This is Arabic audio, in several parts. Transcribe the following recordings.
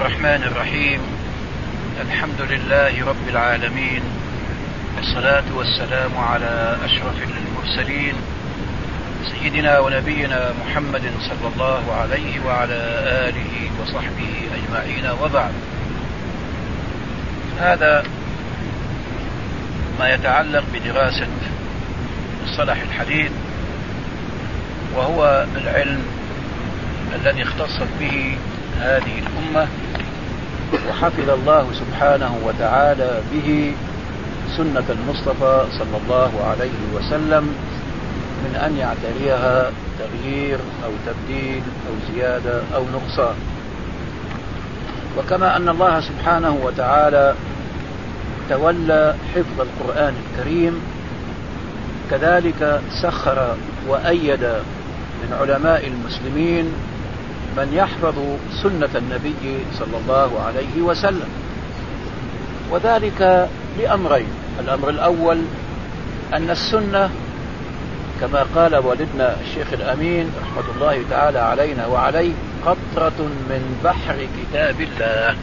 الرحمن الرحيم. الحمد لله رب العالمين، والصلاة والسلام على أشرف المرسلين سيدنا ونبينا محمد صلى الله عليه وعلى آله وصحبه أجمعين، وبعد. هذا ما يتعلق بدراسة مصطلح الحديث، وهو العلم الذي اختصت به هذه الأمة، وحفظ الله سبحانه وتعالى به سنة المصطفى صلى الله عليه وسلم من أن يعتريها تغيير أو تبديل أو زيادة أو نقصان. وكما أن الله سبحانه وتعالى تولى حفظ القرآن الكريم، كذلك سخر وأيد من علماء المسلمين من يحفظ سنة النبي صلى الله عليه وسلم، وذلك لأمرين. الأمر الأول أن السنة كما قال والدنا الشيخ الأمين رحمة الله تعالى علينا وعليه قطرة من بحر كتاب الله،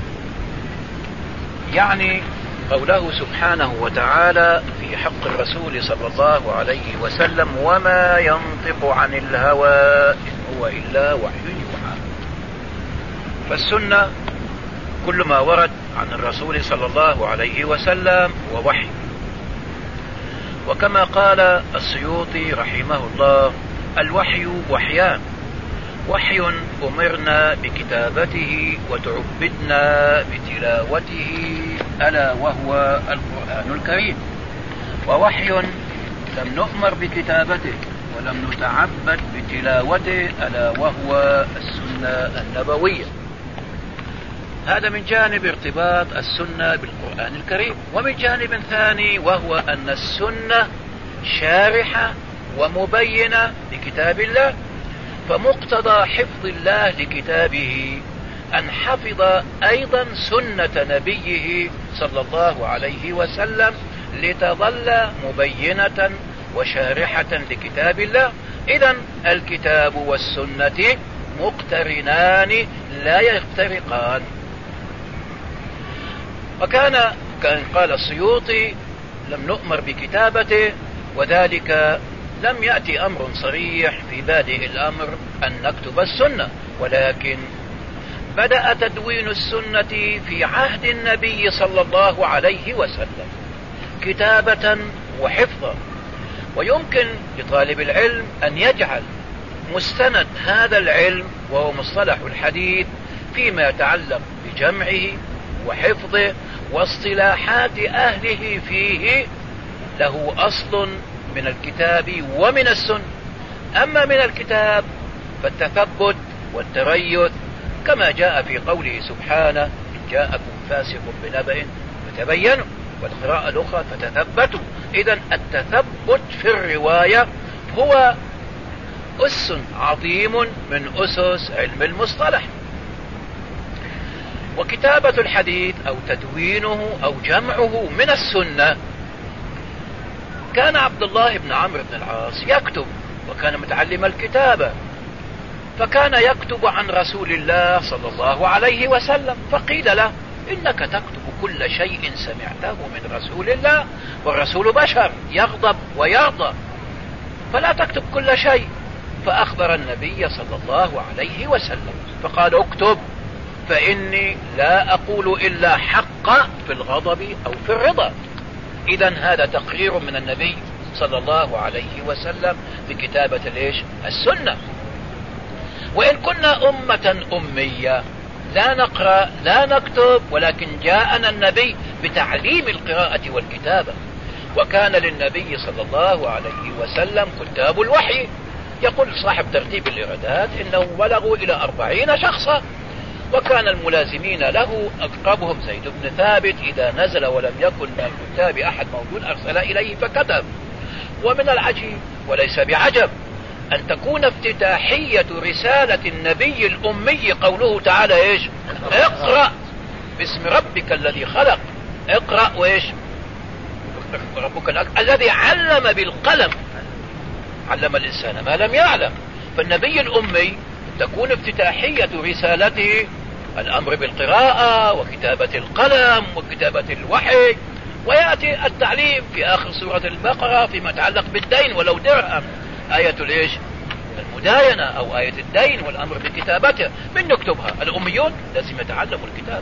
يعني قوله سبحانه وتعالى في حق الرسول صلى الله عليه وسلم: وما ينطق عن الهوى إن هو إلا وحي يوحى. فالسنة كل ما ورد عن الرسول صلى الله عليه وسلم هو وحي. وكما قال السيوطي رحمه الله: الوحي وحيان، وحي أمرنا بكتابته وتعبدنا بتلاوته ألا وهو القرآن الكريم، ووحي لم نؤمر بكتابته ولم نتعبد بتلاوته ألا وهو السنة النبوية. هذا من جانب ارتباط السنة بالقرآن الكريم، ومن جانب ثاني وهو أن السنة شارحة ومبينة لكتاب الله، فمقتضى حفظ الله لكتابه أن حفظ أيضا سنة نبيه صلى الله عليه وسلم لتظل مبينة وشارحة لكتاب الله. إذن الكتاب والسنة مقترنان لا يفترقان. وكان قال السيوطي: لم نؤمر بكتابته، وذلك لم يأتي أمر صريح في بادئ الأمر أن نكتب السنة، ولكن بدأ تدوين السنة في عهد النبي صلى الله عليه وسلم كتابة وحفظا. ويمكن لطالب العلم أن يجعل مستند هذا العلم وهو مصطلح الحديث فيما يتعلق بجمعه وحفظه واصطلاحات أهله فيه له أصل من الكتاب ومن السنة. أما من الكتاب فالتثبت والتريث، كما جاء في قوله سبحانه: إن جاءكم فاسق بنبأ فتبينوا، والقراءة الأخرى فتثبتوا. إذن التثبت في الرواية هو أس عظيم من أسس علم المصطلح. وكتابة الحديث أو تدوينه أو جمعه من السنة. كان عبد الله بن عمرو بن العاص يكتب، وكان متعلم الكتابة، فكان يكتب عن رسول الله صلى الله عليه وسلم، فقيل له: إنك تكتب كل شيء سمعته من رسول الله، والرسول بشر يغضب ويرضى، فلا تكتب كل شيء. فأخبر النبي صلى الله عليه وسلم فقال: اكتب، فإني لا أقول إلا حق في الغضب أو في الرضا. إذن هذا تقرير من النبي صلى الله عليه وسلم بكتابة السنة. وإن كنا أمة أمية لا نقرأ لا نكتب، ولكن جاءنا النبي بتعليم القراءة والكتابة. وكان للنبي صلى الله عليه وسلم كتاب الوحي. يقول صاحب ترتيب الإرادات إنه بلغوا إلى 40 شخصا، وكان الملازمين له أقربهم زيد بن ثابت، إذا نزل ولم يكن من الكتاب أحد موجود أرسل إليه فكتب. ومن العجيب وليس بعجب أن تكون افتتاحية رسالة النبي الأمي قوله تعالى: إيش؟ اقرأ باسم ربك الذي خلق. اقرأ وإيش؟ ربك الذي علم بالقلم، علم الإنسان ما لم يعلم. فالنبي الأمي تكون افتتاحية رسالته الأمر بالقراءة وكتابة القلم وكتابة الوحي، ويأتي التعليم في آخر سورة البقرة فيما يتعلق بالدين ولو درهم، آية الإيش؟ المداينة أو آية الدين والأمر بكتابته. من نكتبها؟ الأميون لازم يتعلموا الكتاب.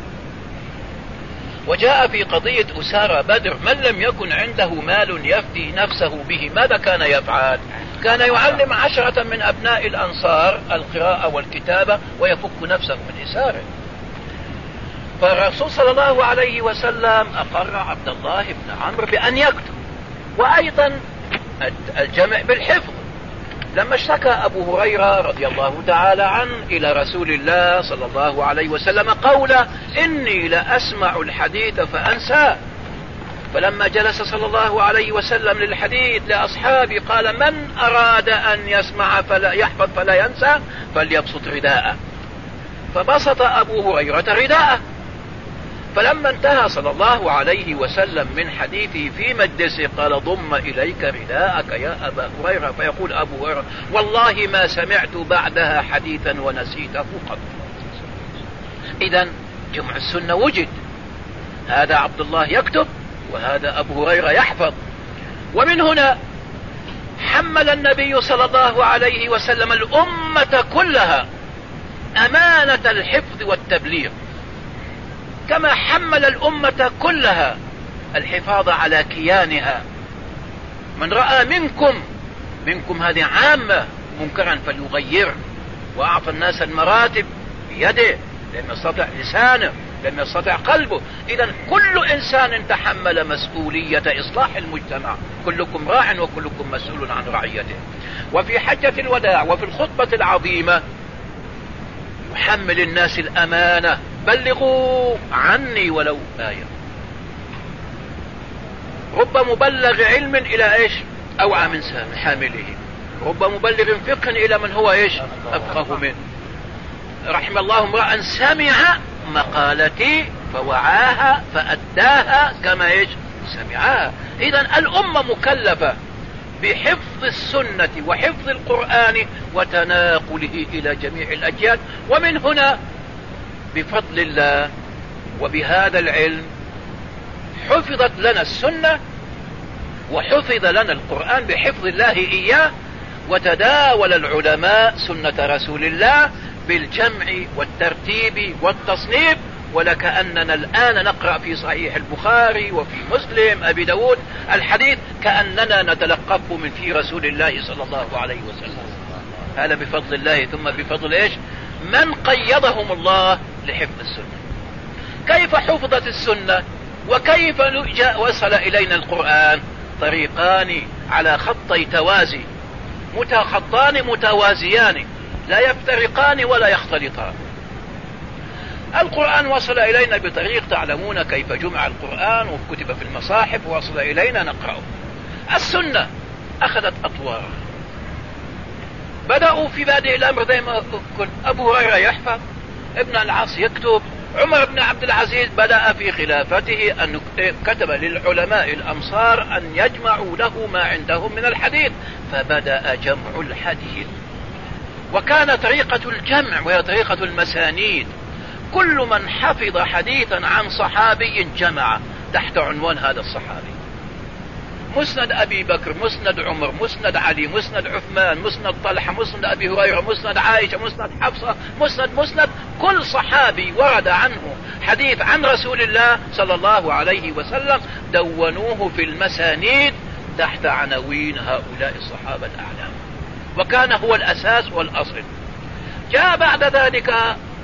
وجاء في قضية أسارى بدر من لم يكن عنده مال يفدي نفسه به ماذا كان يفعل؟ كان يعلم 10 من أبناء الأنصار القراءة والكتابة ويفك نفسه من إساره. فالرسول صلى الله عليه وسلم أقر عبد الله بن عمرو بأن يكتب، وأيضا الجمع بالحفظ. لما اشتكى أبو هريرة رضي الله تعالى عنه إلى رسول الله صلى الله عليه وسلم قوله إني لأسمع الحديث فأنساه، فلما جلس صلى الله عليه وسلم للحديث لأصحابه قال من أراد أن يسمع فلا يحفظ فلا ينسى فليبسط رداءه، فبسط أبو هريرة رداءه. فلما انتهى صلى الله عليه وسلم من حديثه في مجلسه قال ضم إليك رداءك يا أبا هريرة، فيقول أبو هريرة والله ما سمعت بعدها حديثا ونسيته قط. إذن جمع السنة وجد، هذا عبد الله يكتب وهذا أبو هريرة يحفظ. ومن هنا حمل النبي صلى الله عليه وسلم الأمة كلها أمانة الحفظ والتبليغ، كما حمل الأمة كلها الحفاظ على كيانها. من رأى منكم هذه عامة منكرا فليغيره، وأعطى الناس المراتب بيده، لم يستطع لسانه، لم يستطع قلبه. إذن كل إنسان تحمل مسؤولية إصلاح المجتمع، كلكم راع وكلكم مسؤول عن رعيته. وفي حجة الوداع وفي الخطبة العظيمة يحمل الناس الأمانة، بلغوا عني ولو آية. رب مبلغ علم إلى إيش؟ أوعى من حامله، رب مبلغ فقه إلى من هو إيش؟ أفقه منه. رحم الله امرأ سمع مقالتي فوعاها فأداها كما إيش؟ سمعها. إذن الأمة مكلفة بحفظ السنة وحفظ القرآن وتناقله إلى جميع الأجيال. ومن هنا بفضل الله وبهذا العلم حفظت لنا السنة وحفظ لنا القرآن بحفظ الله إياه، وتداول العلماء سنة رسول الله بالجمع والترتيب والتصنيف. ولكأننا الآن نقرأ في صحيح البخاري وفي مسلم أبي داود الحديث كأننا نتلقفه من في رسول الله صلى الله عليه وسلم. هذا بفضل الله، ثم بفضل إيش؟ من قيضهم الله لحفظ السنة. كيف حفظت السنة وكيف وصل إلينا القرآن؟ طريقان على خطي توازي، خطان متوازيان لا يفترقان ولا يختلطان. القرآن وصل إلينا بطريق تعلمون كيف جمع القرآن وكتب في المصاحف ووصل إلينا نقرأه. السنة أخذت أطوار، بدأوا في بادئ الأمر زي ما قلت أبو هريرة يحفظ، ابن العاص يكتب، عمر بن عبد العزيز بدأ في خلافته أن كتب للعلماء الأمصار أن يجمعوا له ما عندهم من الحديث، فبدأ جمع الحديث. وكان طريقة الجمع وهي طريقة المسانيد، كل من حفظ حديثا عن صحابي جمع تحت عنوان هذا الصحابي. مسند أبي بكر، مسند عمر، مسند علي، مسند عثمان، مسند طلحة، مسند أبي هريرة، مسند عائشة، مسند حفصة، مسند كل صحابي ورد عنه حديث عن رسول الله صلى الله عليه وسلم دونوه في المسانيد تحت عناوين هؤلاء الصحابة الأعلام، وكان هو الأساس والأصل. جاء بعد ذلك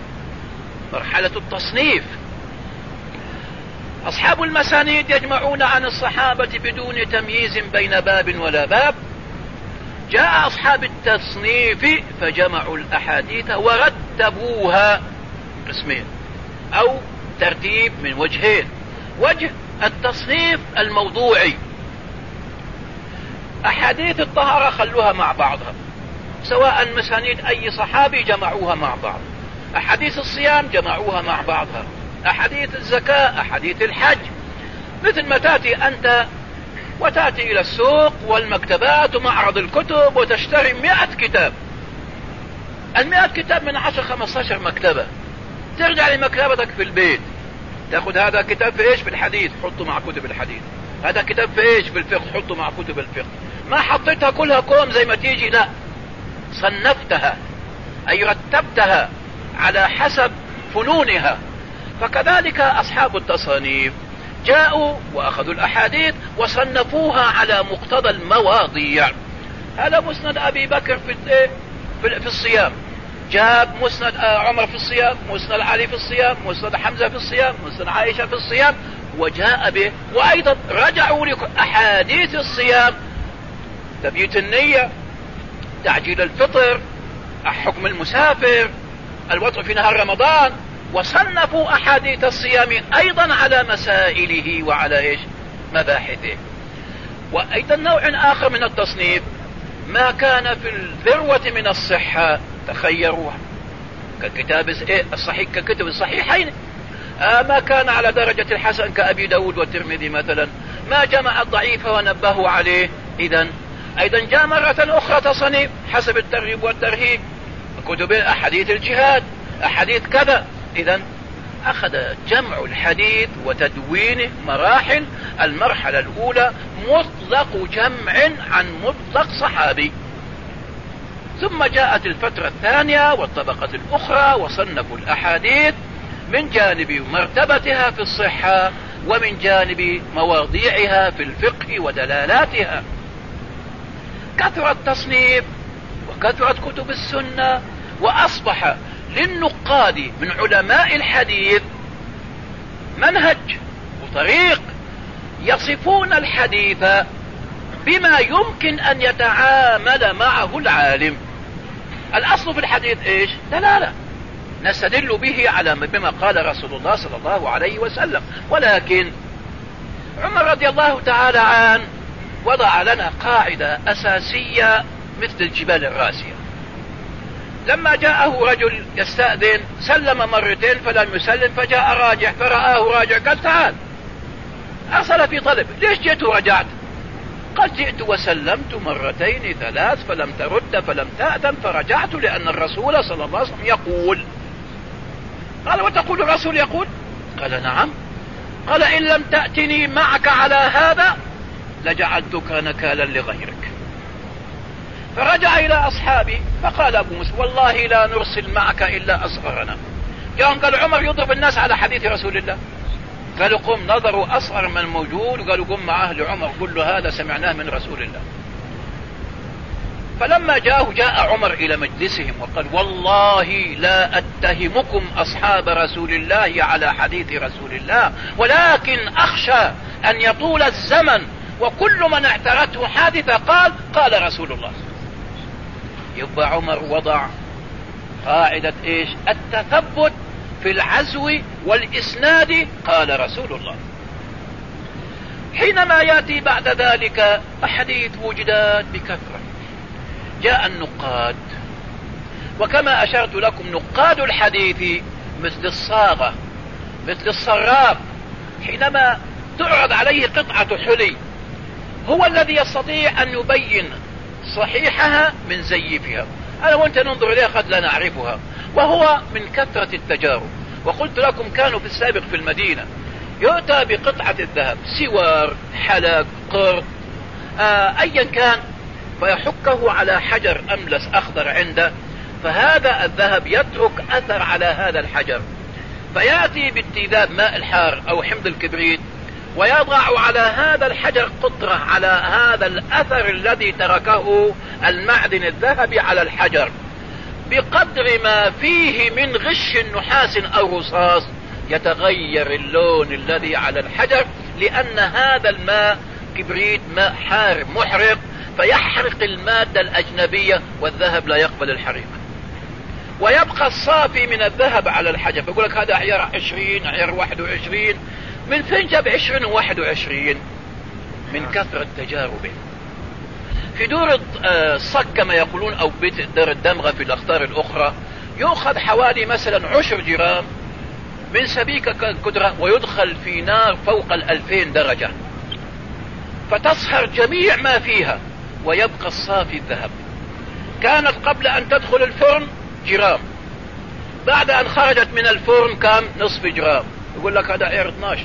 مرحلة التصنيف، أصحاب المسانيد يجمعون عن الصحابة بدون تمييز بين باب ولا باب. جاء أصحاب التصنيف فجمعوا الأحاديث ورتبوها قسمين أو ترتيب من وجهين. وجه التصنيف الموضوعي، أحاديث الطهارة خلوها مع بعضها، سواء مسانيد أي صحابي جمعوها مع بعض، أحاديث الصيام جمعوها مع بعضها، أحاديث الزكاة، أحاديث الحج. مثل ما تأتي أنت وتأتي إلى السوق والمكتبات ومعرض الكتب وتشتري 100 كتاب، 100 كتاب من 10-15 مكتبة، ترجع لمكتبتك في البيت، تاخد هذا كتاب في ايش؟ في الحديث، حطه مع كتب الحديث. هذا كتاب في ايش؟ في الفقه، حطه مع كتب الفقه. ما حطيتها كلها كوم زي ما تيجي، لا، صنفتها اي رتبتها على حسب فنونها. فكذلك اصحاب التصانيف جاءوا واخذوا الاحاديث وصنفوها على مقتضى المواضيع. هذا مسند ابي بكر في الصيام، جاب مسند عمر في الصيام، مسند علي في الصيام، مسند حمزة في الصيام، مسند عائشة في الصيام، وجاء به. وايضا رجعوا لاحاديث الصيام، تبييت النية، تعجيل الفطر، حكم المسافر، الوطء في نهار رمضان، وصنفوا احاديث الصيام ايضا على مسائله وعلى ايش؟ مباحثه. وايضا نوع اخر من التصنيف ما كان في الذروة من الصحة تخيروها ككتاب الصحيح، ككتب الصحيحين. ما كان على درجة الحسن كأبي داود والترمذي مثلا، ما جمع الضعيف ونبهوا عليه. إذن أيضا جاء مرة أخرى تصنيف حسب الترغيب والترهيب، كتب أحاديث الجهاد، أحاديث كذا. إذن أخذ جمع الحديث وتدوينه مراحل. المرحلة الأولى مطلق جمع عن مطلق صحابي، ثم جاءت الفترة الثانية والطبقة الأخرى وصنفوا الأحاديث من جانب مرتبتها في الصحة ومن جانب مواضيعها في الفقه ودلالاتها. كثرة التصنيف وكثرة كتب السنة، وأصبح للنقاد من علماء الحديث منهج وطريق يصفون الحديث بما يمكن أن يتعامل معه العالم. الأصل في الحديث إيش؟ دلالة نستدل به على بما قال رسول الله صلى الله عليه وسلم. ولكن عمر رضي الله تعالى عنه وضع لنا قاعدة أساسية مثل الجبال الراسية. لما جاءه رجل يستأذن سلم مرتين فلم يسلم، فجاء راجع فرآه راجع، قال تعال، أرسل في طلب، ليش جئت ورجعت؟ قد جئت وسلمت مرتين ثلاث فلم ترد فلم تأذن فرجعت، لأن الرسول صلى الله عليه وسلم يقول. قال وتقول الرسول يقول؟ قال نعم. قال إن لم تأتني معك على هذا لجعلتك نكالا لغيرك. فرجع إلى أصحابه فقال أبو موسى والله لا نرسل معك إلا أصغرنا. جاءهم قال عمر يضرب الناس على حديث رسول الله. قالوا قم، نظروا أصغر من موجود وقالوا قم مع أهل عمر، قل له هذا سمعناه من رسول الله. فلما جاء عمر إلى مجلسهم وقال والله لا أتهمكم أصحاب رسول الله على حديث رسول الله، ولكن أخشى أن يطول الزمن وكل من اعترته حادثة قال رسول الله. يبقى عمر وضع قاعدة إيش؟ التثبت في العزو والإسناد، قال رسول الله. حينما يأتي بعد ذلك أحاديث وجدت بكثرة، جاء النقاد، وكما أشرت لكم نقاد الحديث مثل الصاغة مثل الصراف، حينما تعرض عليه قطعة حلي هو الذي يستطيع أن يبين صحيحها من زيفها. أنا وأنت ننظر إليها قد لا نعرفها، وهو من كثرة التجارب. وقلت لكم كانوا في السابق في المدينة يؤتى بقطعة الذهب، سوار، حلق، قرط، أيا كان، فيحكه على حجر أملس أخضر عنده، فهذا الذهب يترك أثر على هذا الحجر، فيأتي باتذاب ماء الحار أو حمض الكبريت ويضع على هذا الحجر قطرة على هذا الأثر الذي تركه المعدن الذهبي على الحجر، بقدر ما فيه من غش نحاس أو رصاص يتغير اللون الذي على الحجر، لأن هذا الماء كبريت، ماء حار محرق، فيحرق المادة الأجنبية والذهب لا يقبل الحريق، ويبقى الصافي من الذهب على الحجر. فيقول لك هذا عيار 20 عيار 21، من فين جاب 20 و21؟ من كثرة تجاربه. في دور الصك كما يقولون أو بيت دار الدمغة في الأخطار الأخرى يؤخذ حوالي مثلا 10 جرام من سبيكة كدرة ويدخل في نار فوق 2000 درجة، فتصهر جميع ما فيها ويبقى الصافي الذهب. كانت قبل أن تدخل الفرن جرام، بعد ان خرجت من الفرن كم؟ نصف جرام. يقول لك هذا عيار 12،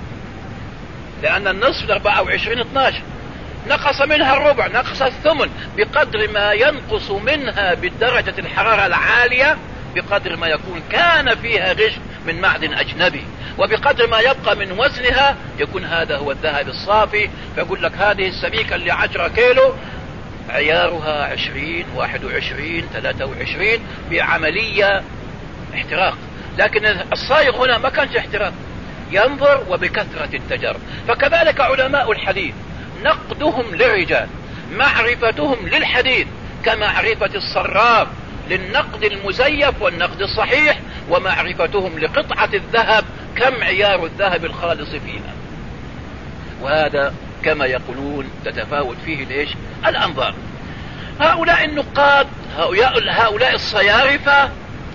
لان النصف 24 12، نقص منها الربع، نقص الثمن، بقدر ما ينقص منها بالدرجة الحرارة العالية بقدر ما يكون كان فيها غش من معدن أجنبي، وبقدر ما يبقى من وزنها يكون هذا هو الذهب الصافي. فيقول لك هذه السبيكة اللي 10 كيلو عيارها 20 21 23 بعملية احتراق. لكن الصايغ هنا ما كانش احتراق، ينظر وبكثرة التجارب. فكذلك علماء الحديث نقدهم للرجال، معرفتهم للحديث كمعرفة الصراف للنقد المزيف والنقد الصحيح، ومعرفتهم لقطعة الذهب كم عيار الذهب الخالص فيها. وهذا كما يقولون تتفاوت فيه ليش الأنظار. هؤلاء النقاد، هؤلاء الصيارفة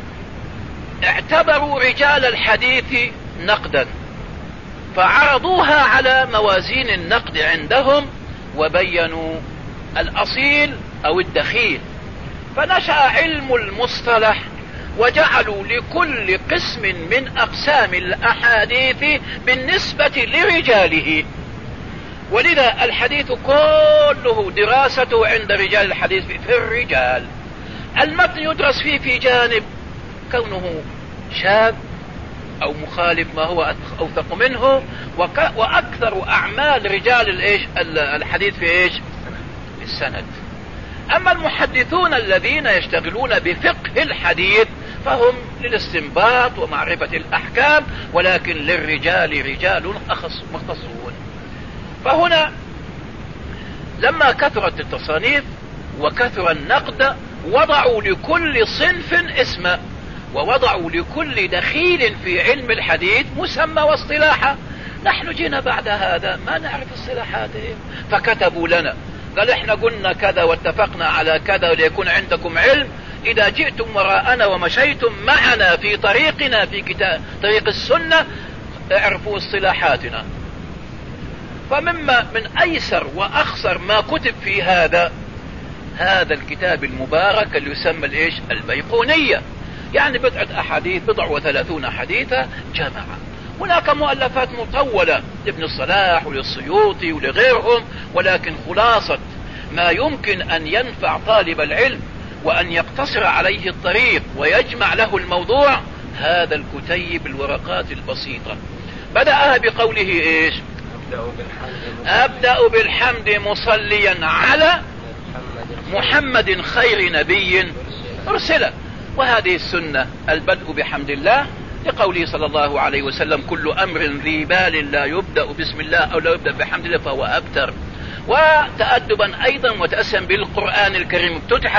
اعتبروا رجال الحديث نقدا، فعرضوها على موازين النقد عندهم وبينوا الأصيل أو الدخيل. فنشأ علم المصطلح وجعلوا لكل قسم من أقسام الأحاديث بالنسبة لرجاله. ولذا الحديث كله دراسته عند رجال الحديث في الرجال. المتن يدرس فيه في جانب كونه شاذ أو مخالف ما هو أوثق منه، وأكثر أعمال رجال الحديث في السند. أما المحدثون الذين يشتغلون بفقه الحديث فهم للاستنباط ومعرفة الأحكام، ولكن للرجال رجال مختصون. فهنا لما كثرت التصانيف وكثر النقد وضعوا لكل صنف اسما، ووضعوا لكل دخيل في علم الحديث مسمى واصطلاحا. نحن جينا بعد هذا ما نعرف اصطلاحاتهم، فكتبوا لنا قال احنا قلنا كذا واتفقنا على كذا ليكون عندكم علم. اذا جئتم وراءنا ومشيتم معنا في طريقنا في كتاب طريق السنة اعرفوا اصطلاحاتنا. فمما من ايسر واخسر ما كتب في هذا الكتاب المبارك اللي يسمى البيقونية، يعني بضعة احاديث، 30 حديثة جمعة. هناك مؤلفات مطولة لابن الصلاح وللسيوطي ولغيرهم، ولكن خلاصة ما يمكن ان ينفع طالب العلم وان يقتصر عليه الطريق ويجمع له الموضوع هذا الكتيب الورقات البسيطة. بدأها بقوله أبدأ بالحمد مصليا على محمد خير نبي أرسل. وهذه السنة البدء بحمد الله، لقوله صلى الله عليه وسلم كل أمر ذي بال لا يبدأ بسم الله أو لا يبدأ بحمد الله فهو أبتر. وتأدبا أيضا وتأسيا بالقرآن الكريم افتتح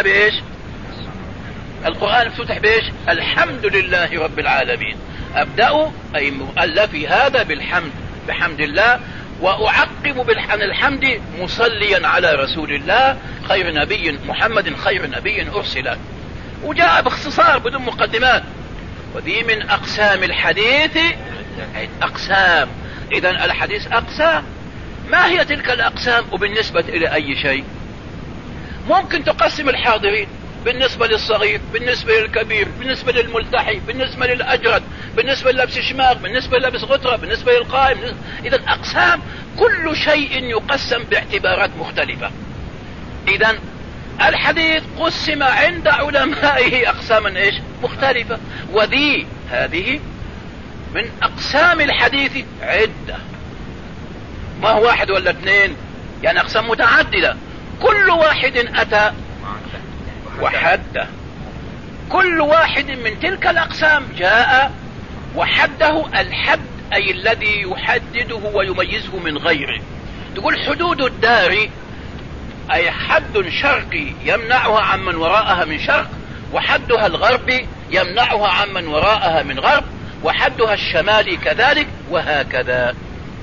القرآن افتتح الحمد لله رب العالمين. أبدأ أي مؤلفي هذا بحمد الله، وأعقب عن الحمد مصليا على رسول الله خير نبي محمد خير نبي أرسل. وجاء باختصار بدون مقدمات. وذي من أقسام الحديث أقسام. إذن الحديث أقسام. ما هي تلك الأقسام وبالنسبة إلى أي شيء؟ ممكن تقسم الحاضرين بالنسبة للصغير، بالنسبة للكبير، بالنسبة للملتحي، بالنسبة للأجرد، بالنسبة للبس شماغ، بالنسبة للبس غترة، بالنسبة للقائم. إذن أقسام، كل شيء يقسم باعتبارات مختلفة. إذن الحديث قسم عند علمائه أقساما مختلفة. هذه من أقسام الحديث عدة، ما هو واحد ولا اثنين، يعني أقسام متعددة. كل واحد أتى وحده، كل واحد من تلك الأقسام جاء وحده. الحد أي الذي يحدده ويميزه من غيره. تقول حدود الدار أي حد شرقي يمنعها عمن وراءها من شرق، وحدها الغربي يمنعها عمن وراءها من غرب، وحدها الشمالي كذلك، وهكذا.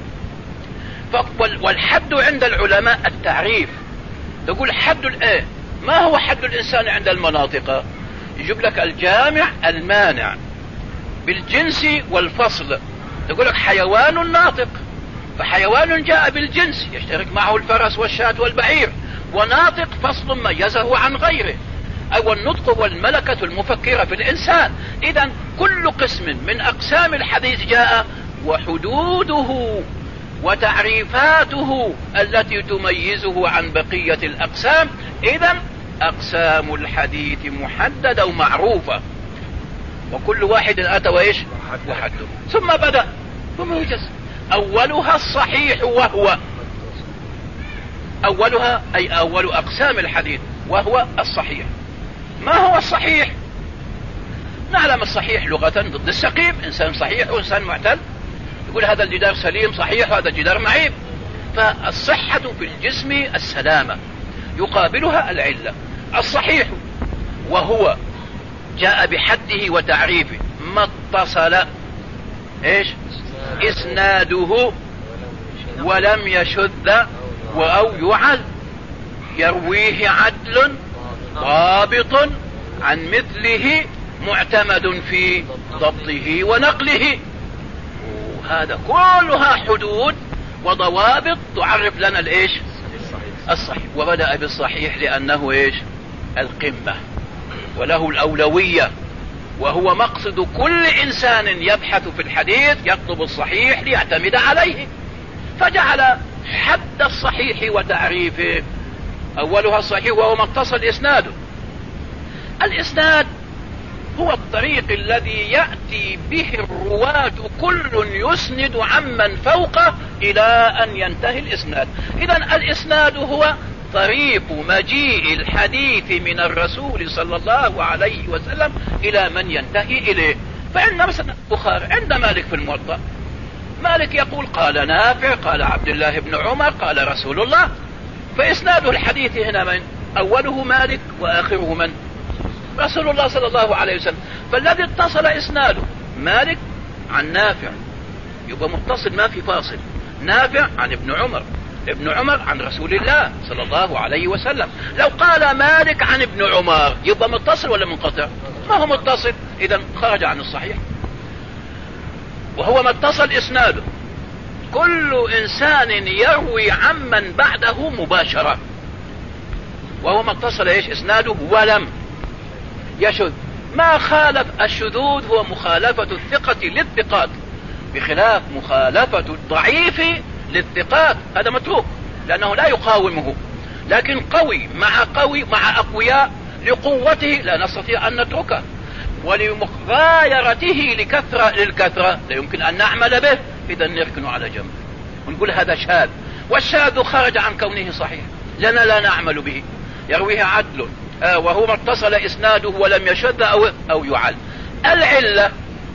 والحد عند العلماء التعريف. تقول حد ما هو حد الإنسان عند المناطق؟ يجيب لك الجامع المانع بالجنس والفصل. تقول لك حيوان ناطق، فحيوان جاء بالجنس يشترك معه الفرس والشاة والبعير، وناطق فصل ميزه عن غيره. أو النطق هو الملكة المفكرة في الإنسان. إذن كل قسم من أقسام الحديث جاء وحدوده وتعريفاته التي تميزه عن بقية الأقسام. إذن أقسام الحديث محددة ومعروفة، وكل واحد أتى وإيش وحده. ثم بدأ بموجز. أولها الصحيح، وهو أولها أي أول أقسام الحديث وهو الصحيح. ما هو الصحيح؟ نعلم الصحيح لغة ضد السقيم، إنسان صحيح وإنسان معتل، يقول هذا الجدار سليم صحيح وهذا الجدار معيب. فالصحة في الجسم السلامة، يقابلها العلة. الصحيح وهو جاء بحده وتعريفه ما اتصل ايش اسناده ولم يشذ أو يعل، يرويه عدل ضابط عن مثله معتمد في ضبطه ونقله. وهذا كلها حدود وضوابط تعرف لنا الايش الصحيح. وبدأ بالصحيح لأنه ايش القمة وله الأولوية، وهو مقصد كل إنسان يبحث في الحديث يطلب الصحيح ليعتمد عليه، فجعل حد الصحيح وتعريفه أولها الصحيح وهو ما اتصل إسناده. الإسناد هو الطريق الذي يأتي به الرواة كل يسند عمن فوقه إلى أن ينتهي الإسناد. إذن الإسناد هو طريق مجيء الحديث من الرسول صلى الله عليه وسلم إلى من ينتهي إليه. فإن مثلا البخاري عند مالك في الموطأ، مالك يقول قال نافع قال عبد الله بن عمر قال رسول الله، فإسناد الحديث هنا من أوله مالك وآخره من رسول الله صلى الله عليه وسلم. فالذي اتصل إسناده مالك عن نافع يبقى متصل ما في فاصل، نافع عن ابن عمر، ابن عمر عن رسول الله صلى الله عليه وسلم. لو قال مالك عن ابن عمر يبقى متصل ولا منقطع؟ ما هو متصل، إذا خرج عن الصحيح. وهو ما اتصل إسناده كل إنسان يروي عمن بعده مباشرة، وهو ما اتصل إيش إسناده ولم يشذ. ما خالف الشذوذ هو مخالفة الثقة للثقات، بخلاف مخالفة الضعيف للثقات، هذا متروك لأنه لا يقاومه. لكن قوي مع أقوياء لقوته لا نستطيع أن نتركه، ولمغايرته للكثرة لا يمكن أن نعمل به، إذا نركنه على جنب ونقول هذا شاذ. والشاذ خرج عن كونه صحيح لنا لا نعمل به، يرويه عدل وهو ما اتصل إسناده ولم يشذ أو يعل. العلة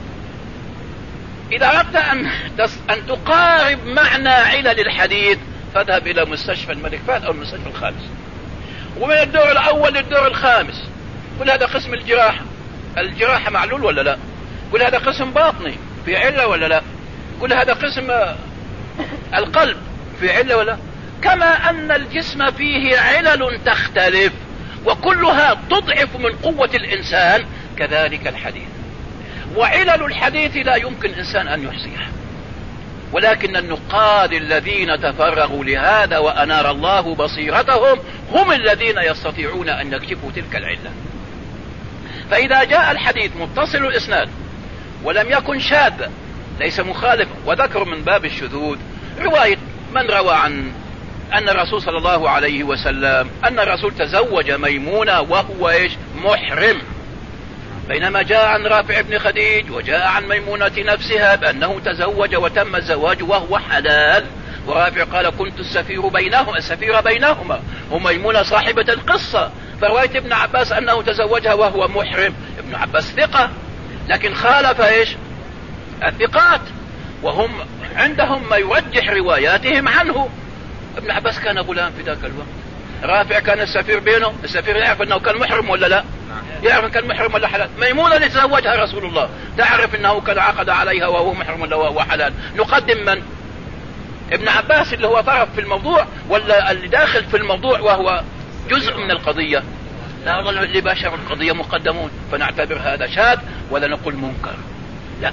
إذا أردت أن تقارب معنى علل الحديث فاذهب إلى مستشفى الملك فهد أو المستشفى الخامس، ومن الدور الأول للدور الخامس قل هذا قسم الجراحة معلول ولا لا، قل هذا قسم باطني في علة ولا لا، قل هذا قسم القلب في علة ولا. كما أن الجسم فيه علل تختلف وكلها تضعف من قوة الإنسان، كذلك الحديث. وعلل الحديث لا يمكن إنسان أن يحصيها، ولكن النقاد الذين تفرغوا لهذا وأنار الله بصيرتهم هم الذين يستطيعون أن يكشفوا تلك العلة. فإذا جاء الحديث متصل الإسناد ولم يكن شاذا ليس مخالفا، وذكر من باب الشذوذ رواية من روى عن أن الرسول صلى الله عليه وسلم أن الرسول تزوج ميمونة وهو إيش محرم، بينما جاء عن رافع بن خديج وجاء عن ميمونة نفسها بأنه تزوج وتم الزواج وهو حلال، ورافع قال كنت السفير بينهما وميمونة صاحبة القصة. فرواية ابن عباس أنه تزوجها وهو محرم، ابن عباس ثقة لكن خالف إيش الثقات، وهم عندهم ما يرجح رواياتهم عنه. ابن عباس كان غلام في ذاك الوقت، رافع كان السفير بينه، السفير يعرف أنه كان محرم ولا لا، يعرف كان محرم ولا حلال. ميمونة اللي تزوجها رسول الله تعرف أنه كان عقد عليها وهو محرم ولا وهو حلال. نقدم من؟ ابن عباس اللي هو طرف في الموضوع ولا اللي داخل في الموضوع وهو جزء من القضية؟ لا والله اللي باشر القضية مقدمون، فنعتبر هذا شاذ ولا نقول منكر، لا.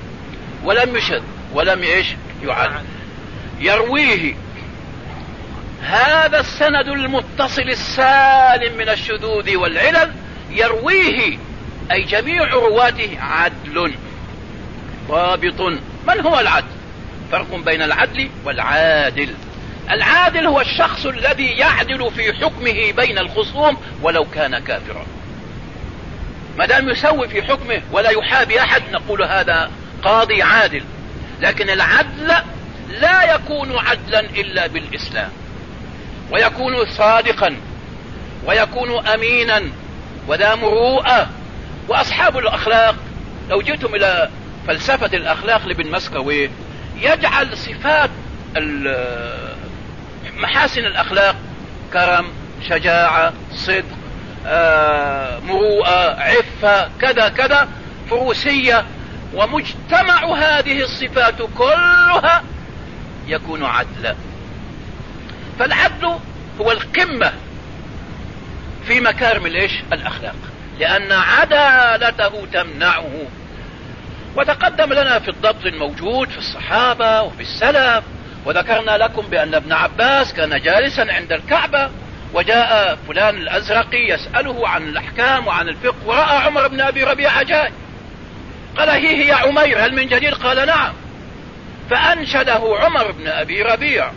ولم يشذ ولم يعل. يرويه هذا السند المتصل السالم من الشذوذ والعلل يرويه أي جميع رواته عدل ضابط. من هو العدل؟ فرق بين العدل والعادل. العادل هو الشخص الذي يعدل في حكمه بين الخصوم ولو كان كافرا، ما دام يسوي في حكمه ولا يحابي أحد نقول هذا قاضي عادل. لكن العدل لا يكون عدلا إلا بالإسلام، ويكون صادقا ويكون أمينا وذا مروءة. وأصحاب الأخلاق لو جئتم إلى فلسفة الأخلاق لابن مسكوي يجعل صفات محاسن الأخلاق كرم، شجاعة، صدق، مروءة، عفة، كذا كذا، فروسية، ومجتمع هذه الصفات كلها يكون عدلا. فالعدل هو القمة في مكارم الأخلاق، لأن عدالته تمنعه. وتقدم لنا في الضبط الموجود في الصحابة وفي السلف، وذكرنا لكم بأن ابن عباس كان جالسا عند الكعبة وجاء فلان الأزرقي يسأله عن الأحكام وعن الفقه، ورأى عمر بن أبي ربيعة جاي، قال هي يا عمير هل من جديد؟ قال نعم. فأنشده عمر بن أبي ربيع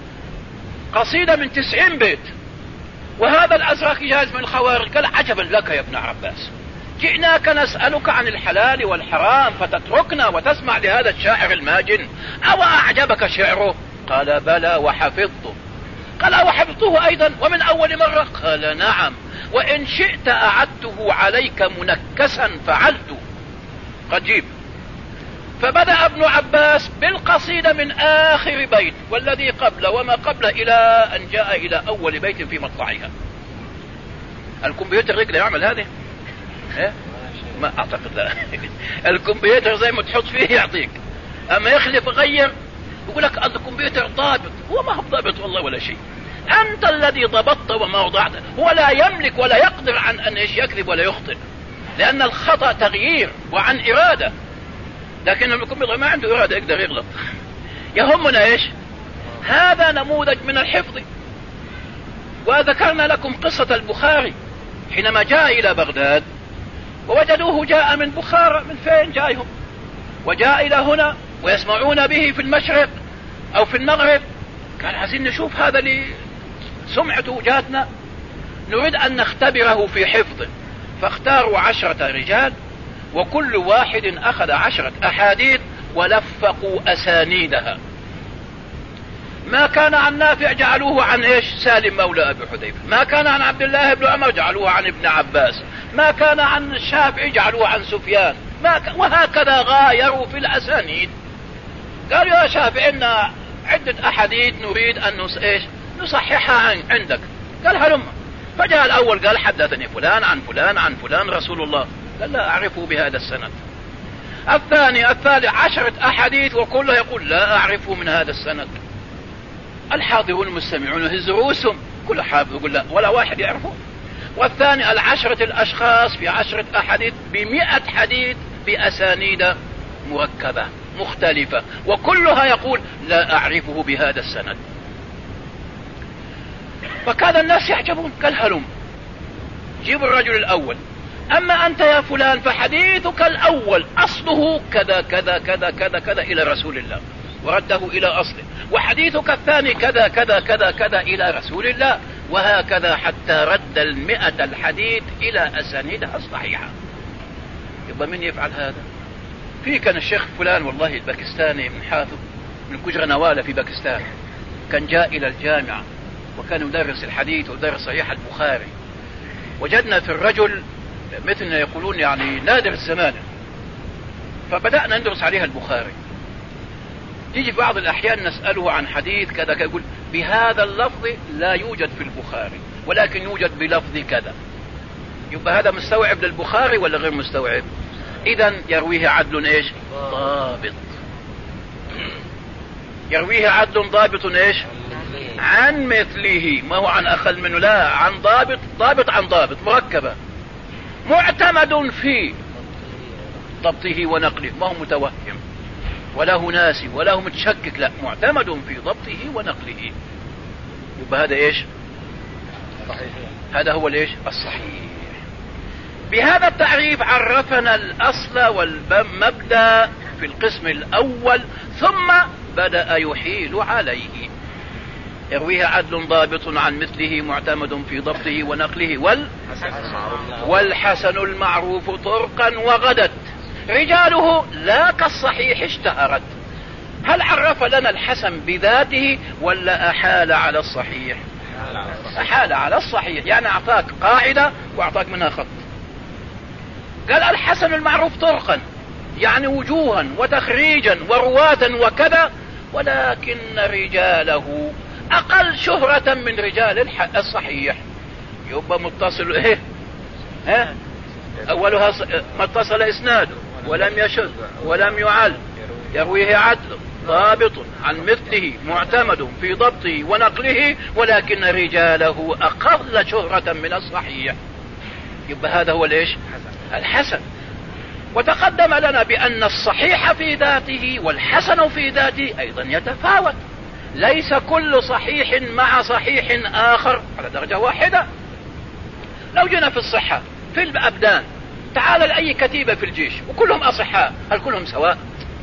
قصيدة من 90 بيت، وهذا الأزرقي جالس من الخوارج قال عجبا لك يا ابن عباس، جئناك نسألك عن الحلال والحرام فتتركنا وتسمع لهذا الشاعر الماجن، أو أعجبك شعره؟ قال بلى وحفظته. قال وحفظته أيضا ومن أول مرة؟ قال نعم، وإن شئت أعدته عليك منكسا فعلت. قد جيب. فبدأ ابن عباس بالقصيدة من آخر بيت والذي قبله وما قبله إلى أن جاء إلى أول بيت في مطلعها. الكمبيوتر يقدر يعمل هذه؟ ما أعتقد لا. الكمبيوتر زي ما تحط فيه يعطيك، أما يخلف غير يقول لك الكمبيوتر ضابط. هو ما هو ضابط والله ولا شيء، أنت الذي ضبطت وما وضعته. هو لا يملك ولا يقدر عن أن يكذب ولا يخطئ، لأن الخطأ تغيير وعن إرادة، لكن الكمبيوتر ما عنده إرادة يقدر يغلط. يهمنا هذا نموذج من الحفظ. وذكرنا لكم قصة البخاري حينما جاء إلى بغداد ووجدوه جاء من بخارى. من فين جايهم؟ وجاء إلى هنا ويسمعون به في المشرق أو في المغرب. قال عايزين نشوف هذا اللي سمعته جاتنا، نريد أن نختبره في حفظه. فاختاروا 10 رجال، وكل واحد أخذ 10 أحاديث ولفقوا أسانيدها. ما كان عن نافع جعلوه عن سالم مولى أبي حذيفة، ما كان عن عبد الله بن عمر جعلوه عن ابن عباس، ما كان عن الشافعي جعلوه عن سفيان، وهكذا غايروا في الأسانيد. قالوا يا شافعي إن عدة أحاديث نريد أن نصححها عندك. قال هلم. فجاء الأول قال حدثني فلان عن فلان عن فلان رسول الله، قال لا أعرفه بهذا السند. الثاني الثالث 10 أحاديث وكله يقول لا أعرفه من هذا السند. الحاضرون المستمعون هز رؤوسهم، كل حافظ يقول لا ولا واحد يعرفه. والثاني 10 الأشخاص في 10 أحاديث ب100 حديث بأسانيد مركبة مختلفة، وكلها يقول لا أعرفه بهذا السند. فكان الناس يعجبون. قال هلم جيب الرجل الأول، أما أنت يا فلان فحديثك الأول أصله كذا كذا كذا كذا كذا إلى رسول الله ورده إلى أصله، وحديثك الثاني كذا كذا كذا كذا إلى رسول الله، وهكذا حتى رد 100 الحديث إلى أسانيدها الصحيحة. يبقى من يفعل هذا؟ في كان الشيخ فلان والله الباكستاني من حافظ من كجرنوالة في باكستان، كان جاء إلى الجامعة وكان يدرس الحديث ويدرس صحيح البخاري. وجدنا في الرجل مثل يقولون يعني نادر الزمان، فبدأنا ندرس عليها البخاري. تيجي في بعض الأحيان نسأله عن حديث كذا يقول بهذا اللفظ لا يوجد في البخاري ولكن يوجد بلفظ كذا. يبقى هذا مستوعب للبخاري ولا غير مستوعب؟ إذن يرويه عدل ضابط. يرويه عدل ضابط عن مثله، ما هو عن أقل منه، لا عن ضابط عن ضابط مركبة، معتمد في ضبطه ونقله، ما هو متوهم ولا هو ناسي ولا هو متشكك، لا معتمد في ضبطه ونقله. يبقى هذا ايش؟ صحيح. هذا هو الايش؟ الصحيح. بهذا التعريف عرفنا الأصل والمبدأ في القسم الأول، ثم بدأ يحيل عليه. يرويه عدل ضابط عن مثله معتمد في ضبطه ونقله والحسن المعروف طرقا وغدت رجاله لا كالصحيح اشتهرت. هل عرف لنا الحسن بذاته ولا أحال على الصحيح؟ أحال على الصحيح، يعني أعطاك قاعدة وأعطاك منها خط. قال الحسن المعروف طرقا، يعني وجوها وتخريجا ورواة وكذا، ولكن رجاله أقل شهرة من رجال الصحيح. يبقى متصل ايه؟ أولها ما اتصل إسناده ولم يشذ ولم يعل، يرويه عدل ضابط عن مثله معتمد في ضبطه ونقله، ولكن رجاله أقل شهرة من الصحيح. يبقى هذا هو ليش؟ الحسن. وتقدم لنا بأن الصحيح في ذاته والحسن في ذاته أيضا يتفاوت، ليس كل صحيح مع صحيح آخر على درجة واحدة. لو جينا في الصحة في الأبدان، تعال لأي كتيبة في الجيش وكلهم أصحاء، هل كلهم سواء؟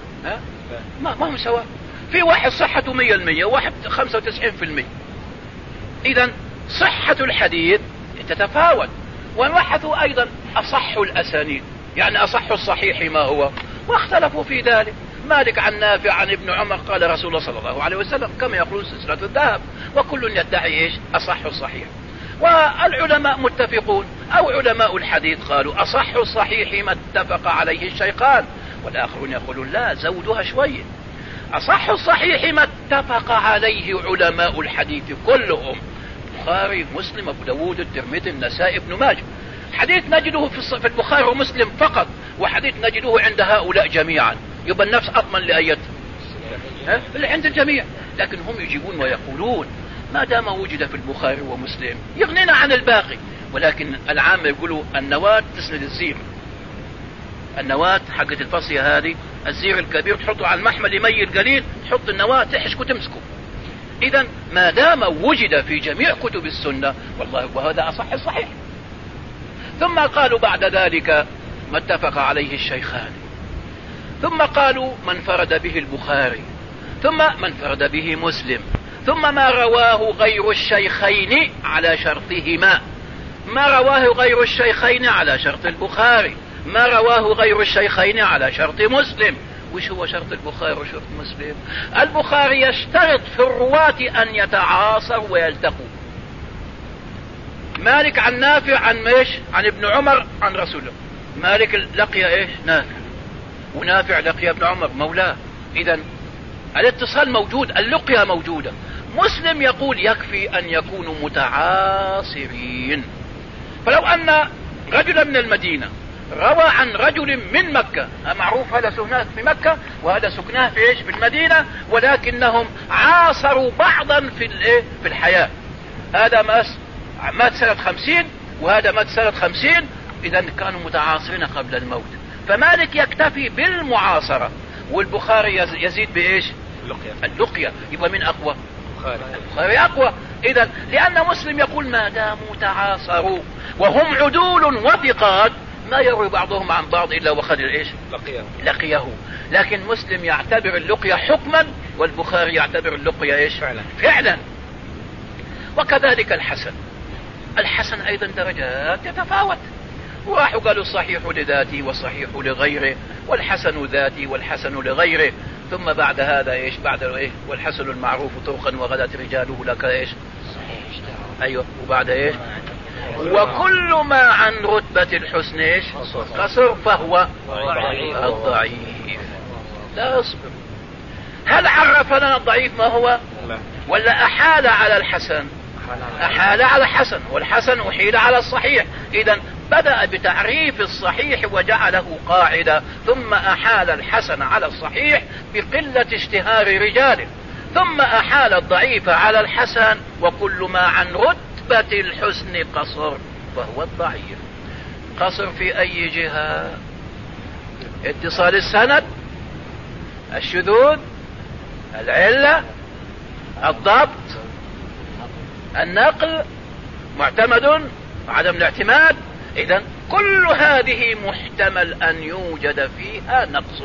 ما هم سواء. في واحد صحته 100% وواحد 95%. إذن صحة الحديث تتفاوت. وبحثوا أيضا أصح الأسانيد، يعني أصح الصحيح ما هو، واختلفوا في ذلك. مالك عن نافع عن ابن عمر قال رسول الله صلى الله عليه وسلم، كما يقول سلسلة الذهب، وكل يدعي ايش؟ أصح الصحيح. والعلماء متفقون، أو علماء الحديث قالوا أصح الصحيح ما اتفق عليه الشيخان، والآخرون يقولون لا زودها شوية. أصح الصحيح ما اتفق عليه علماء الحديث كلهم، البخاري مسلم أبو داود الترمذي النسائي ابن ماجه. حديث نجده في البخاري ومسلم فقط، وحديث نجده عند هؤلاء جميعا، يبقى النفس أضمن لأيته اللي عند الجميع. لكن هم يجيبون ويقولون ما دام وجد في البخاري ومسلم يغنينا عن الباقي. ولكن العامة يقولوا النواة تسند الزير، النواة حقة الفصية هذه، الزير الكبير تحطه على المحمل يميل قليل، تحط النواة تحشك وتمسكه. إذن ما دام وجد في جميع كتب السنة والله وهذا أصح الصحيح. ثم قالوا بعد ذلك ما اتفق عليه الشيخان، ثم قالوا من فرد به البخاري، ثم من فرد به مسلم، ثم ما رواه غير الشيخين على شرطهما، ما رواه غير الشيخين على شرط البخاري، ما رواه غير الشيخين على شرط مسلم. وش هو شرط البخاري وشرط مسلم؟ البخاري يشترط في الرواة أن يتعاصروا ويلتقوا. مالك عن نافع عن ايش؟ عن ابن عمر عن رسوله. مالك لقي ايش؟ نافع، ونافع لقي ابن عمر مولاه. إذن الاتصال موجود، اللقية موجودة. مسلم يقول يكفي أن يكونوا متعاصرين. فلو أن رجلا من المدينة روى عن رجل من مكة، معروف هذا سكناه في مكة وهذا سكناه في ايش؟ في المدينة، ولكنهم عاصروا بعضا في الحياة. هذا مات سنة 50 وهذا مات سنة 50، إذا كانوا متعاصرين قبل الموت. فمالك يكتفي بالمعاصرة، والبخاري يزيد بإيش؟ اللقية. يبقى من أقوى؟ البخاري أقوى. إذا لأن مسلم يقول ما داموا تعاصروا وهم عدول وثقات ما يروي بعضهم عن بعض إلا وخذ إيش؟ لقيه. لكن مسلم يعتبر اللقية حكما والبخاري يعتبر اللقية إيش؟ فعلا. وكذلك الحسن أيضا درجات تتفاوت. وراحوا قالوا الصحيح لذاته والصحيح لغيره، والحسن ذاتي والحسن لغيره. ثم بعد هذا ايش؟ بعد ايش؟ والحسن المعروف طرقا وغدت رجاله لك ايش؟ ايوه. وبعد ايش؟ وكل ما عن رتبة الحسن ايش؟ قصر فهو الضعيف. لا اصبر، هل عرف لنا الضعيف ما هو؟ ولا احال على الحسن؟ أحال على الحسن، والحسن أحيل على الصحيح. إذن بدأ بتعريف الصحيح وجعله قاعدة، ثم أحال الحسن على الصحيح بقلة اشتهار رجاله، ثم أحال الضعيف على الحسن، وكل ما عن رتبة الحسن قصر فهو الضعيف. قصر في أي جهة؟ اتصال السند، الشذوذ، العلة، الضبط، النقل معتمد وعدم الاعتماد. إذن كل هذه محتمل أن يوجد فيها نقص.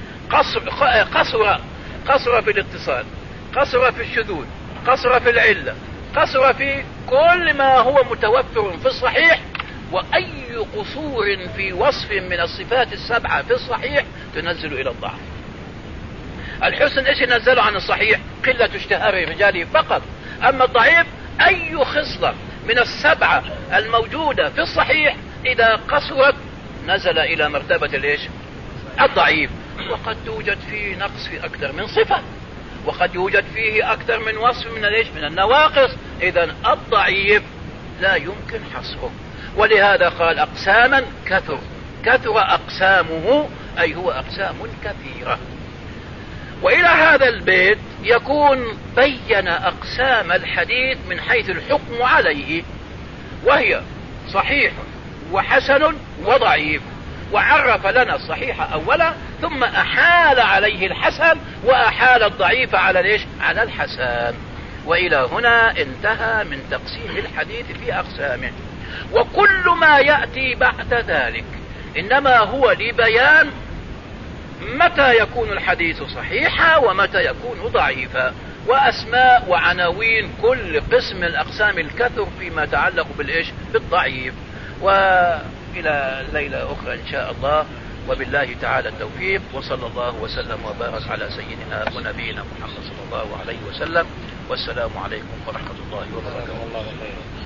قصر في الاتصال، قصر في الشذوذ، قصر في العلة، قصر في كل ما هو متوفر في الصحيح. وأي قصور في وصف من الصفات السبعة في الصحيح تنزل إلى الضعف. الحسن ايش ينزله عن الصحيح؟ قلة اشتهار رجاله فقط. أما الضعيف أي خصلة من السبعة الموجودة في الصحيح إذا قصرت نزل إلى مرتبة الايش؟ الضعيف. وقد توجد فيه نقص في أكثر من صفة، وقد يوجد فيه أكثر من وصف من الايش؟ من النواقص. إذن الضعيف لا يمكن حصره. ولهذا قال أقساما كثر أقسامه، أي هو أقسام كثيرة. وإلى هذا البيت يكون بين أقسام الحديث من حيث الحكم عليه، وهي صحيح وحسن وضعيف. وعرف لنا الصحيح أولا، ثم أحال عليه الحسن وأحال الضعيف على ليش؟ على الحسن. وإلى هنا انتهى من تقسيم الحديث في أقسامه. وكل ما يأتي بعد ذلك إنما هو لبيان متى يكون الحديث صحيحا ومتى يكون ضعيفا، وأسماء وعناوين كل قسم من الأقسام الكثر فيما يتعلق بالإيش؟ بالضعيف. وإلى ليلة أخرى إن شاء الله، وبالله تعالى التوفيق، وصلى الله وسلم وبارك على سيدنا ونبينا محمد صلى الله عليه وسلم. والسلام عليكم ورحمة الله وبركاته.